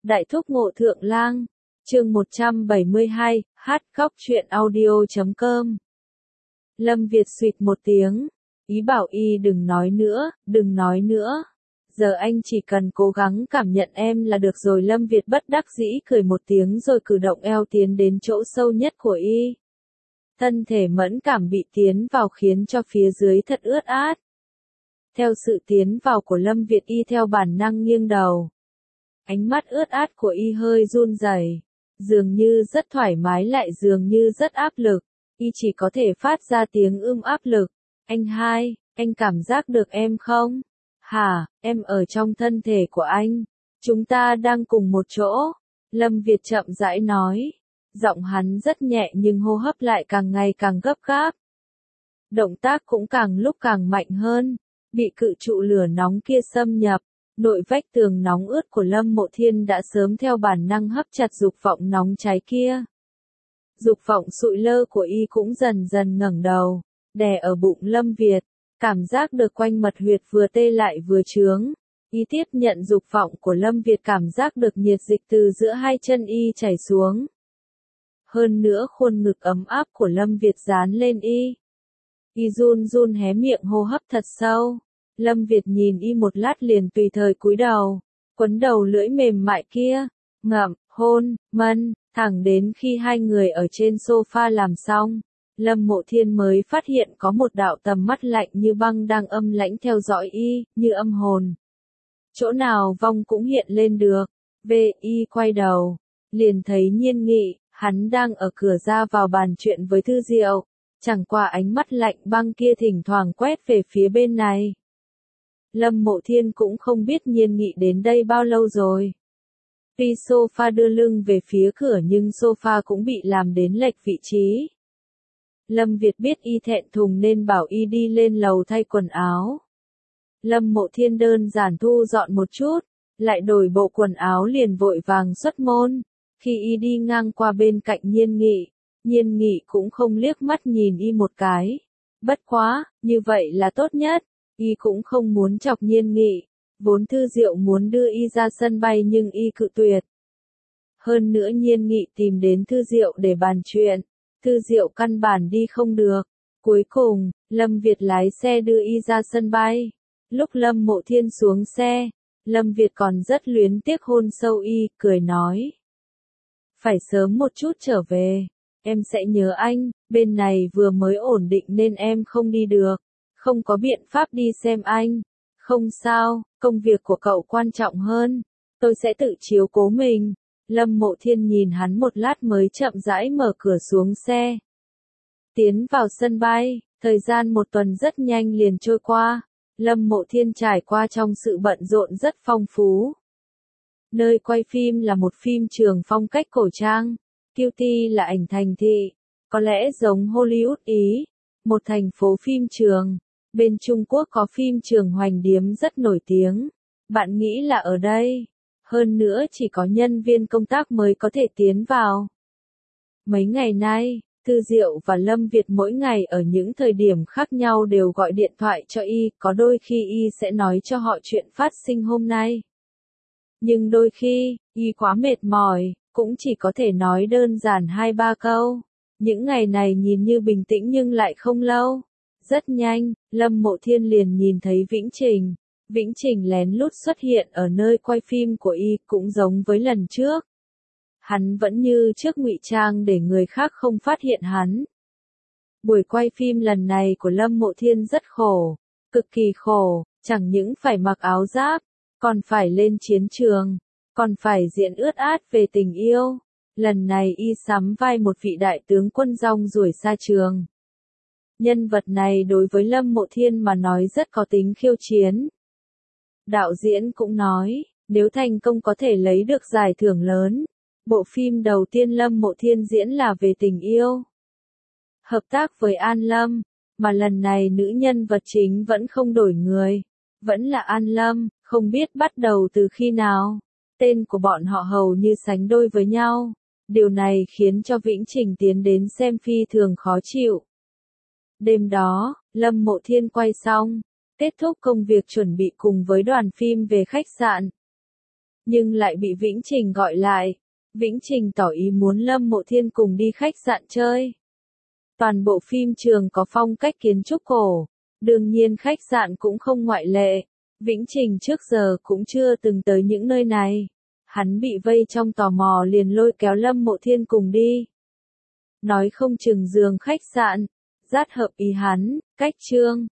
Đại thúc ngộ thượng lang, chương 172, hát khóc truyện audio.com. Lâm Việt xuyệt một tiếng, ý bảo y đừng nói nữa, đừng nói nữa. Giờ anh chỉ cần cố gắng cảm nhận em là được rồi. Lâm Việt bất đắc dĩ cười một tiếng rồi cử động eo tiến đến chỗ sâu nhất của y. Thân thể mẫn cảm bị tiến vào khiến cho phía dưới thật ướt át. Theo sự tiến vào của Lâm Việt y theo bản năng nghiêng đầu. Ánh mắt ướt át của y hơi run rẩy, dường như rất thoải mái lại dường như rất áp lực, y chỉ có thể phát ra tiếng áp lực. Anh hai, anh cảm giác được em không? Hả, em ở trong thân thể của anh. Chúng ta đang cùng một chỗ. Lâm Việt chậm rãi nói. Giọng hắn rất nhẹ nhưng hô hấp lại càng ngày càng gấp gáp. Động tác cũng càng lúc càng mạnh hơn, bị cự trụ lửa nóng kia xâm nhập. Nội vách tường nóng ướt của Lâm Mộ Thiên đã sớm theo bản năng hấp chặt dục vọng nóng cháy kia. Dục vọng sụi lơ của y cũng dần dần ngẩng đầu, đè ở bụng Lâm Việt, cảm giác được quanh mật huyệt vừa tê lại vừa chướng. Y tiếp nhận dục vọng của Lâm Việt, cảm giác được nhiệt dịch từ giữa hai chân y chảy xuống. Hơn nữa khuôn ngực ấm áp của Lâm Việt dán lên y. Y run run hé miệng hô hấp thật sâu. Lâm Việt nhìn y một lát liền tùy thời cúi đầu, quấn đầu lưỡi mềm mại kia, ngậm, hôn, mân, thẳng đến khi hai người ở trên sofa làm xong, Lâm Mộ Thiên mới phát hiện có một đạo tầm mắt lạnh như băng đang âm lãnh theo dõi y, như âm hồn. Chỗ nào vong cũng hiện lên được. Y quay đầu, liền thấy Nhiên Nghị, hắn đang ở cửa ra vào bàn chuyện với Thư Diệu, chẳng qua ánh mắt lạnh băng kia thỉnh thoảng quét về phía bên này. Lâm Mộ Thiên cũng không biết Nhiên Nghị đến đây bao lâu rồi. Tuy sofa đưa lưng về phía cửa nhưng sofa cũng bị làm đến lệch vị trí. Lâm Việt biết y thẹn thùng nên bảo y đi lên lầu thay quần áo. Lâm Mộ Thiên đơn giản thu dọn một chút, lại đổi bộ quần áo liền vội vàng xuất môn. Khi y đi ngang qua bên cạnh Nhiên Nghị cũng không liếc mắt nhìn y một cái. Bất quá, như vậy là tốt nhất. Y cũng không muốn chọc Nhiên Nghị, vốn Thư Diệu muốn đưa y ra sân bay nhưng y cự tuyệt. Hơn nữa Nhiên Nghị tìm đến Thư Diệu để bàn chuyện, Thư Diệu căn bản đi không được. Cuối cùng, Lâm Việt lái xe đưa y ra sân bay. Lúc Lâm Mộ Thiên xuống xe, Lâm Việt còn rất luyến tiếc hôn sâu y, cười nói. Phải sớm một chút trở về, em sẽ nhớ anh, bên này vừa mới ổn định nên em không đi được. Không có biện pháp đi xem anh. Không sao, công việc của cậu quan trọng hơn. Tôi sẽ tự chiếu cố mình. Lâm Mộ Thiên nhìn hắn một lát mới chậm rãi mở cửa xuống xe. Tiến vào sân bay, thời gian một tuần rất nhanh liền trôi qua. Lâm Mộ Thiên trải qua trong sự bận rộn rất phong phú. Nơi quay phim là một phim trường phong cách cổ trang. Cutie là ảnh thành thị, có lẽ giống Hollywood Ý, một thành phố phim trường. Bên Trung Quốc có phim trường Hoành Điếm rất nổi tiếng. Bạn nghĩ là ở đây. Hơn nữa chỉ có nhân viên công tác mới có thể tiến vào. Mấy ngày nay, Thư Diệu và Lâm Việt mỗi ngày ở những thời điểm khác nhau đều gọi điện thoại cho y, có đôi khi y sẽ nói cho họ chuyện phát sinh hôm nay. Nhưng đôi khi, y quá mệt mỏi, cũng chỉ có thể nói đơn giản 2-3 câu. Những ngày này nhìn như bình tĩnh nhưng lại không lâu. Rất nhanh, Lâm Mộ Thiên liền nhìn thấy Vĩnh Trình. Vĩnh Trình lén lút xuất hiện ở nơi quay phim của y, cũng giống với lần trước. Hắn vẫn như trước ngụy trang để người khác không phát hiện hắn. Buổi quay phim lần này của Lâm Mộ Thiên rất khổ, cực kỳ khổ, chẳng những phải mặc áo giáp, còn phải lên chiến trường, còn phải diễn ướt át về tình yêu. Lần này y sắm vai một vị đại tướng quân rong ruổi xa trường. Nhân vật này đối với Lâm Mộ Thiên mà nói rất có tính khiêu chiến. Đạo diễn cũng nói, nếu thành công có thể lấy được giải thưởng lớn. Bộ phim đầu tiên Lâm Mộ Thiên diễn là về tình yêu. Hợp tác với An Lâm, mà lần này nữ nhân vật chính vẫn không đổi người. Vẫn là An Lâm, không biết bắt đầu từ khi nào. Tên của bọn họ hầu như sánh đôi với nhau. Điều này khiến cho Vĩnh Trình tiến đến xem phi thường khó chịu. Đêm đó, Lâm Mộ Thiên quay xong, kết thúc công việc chuẩn bị cùng với đoàn phim về khách sạn. nhưng lại bị Vĩnh Trình gọi lại. Vĩnh Trình tỏ ý muốn Lâm Mộ Thiên cùng đi khách sạn chơi. Toàn bộ phim trường có phong cách kiến trúc cổ, đương nhiên khách sạn cũng không ngoại lệ. Vĩnh Trình trước giờ cũng chưa từng tới những nơi này. Hắn bị vây trong tò mò liền lôi kéo Lâm Mộ Thiên cùng đi. Nói không chừng giường khách sạn, rất hợp ý hắn, cách trương.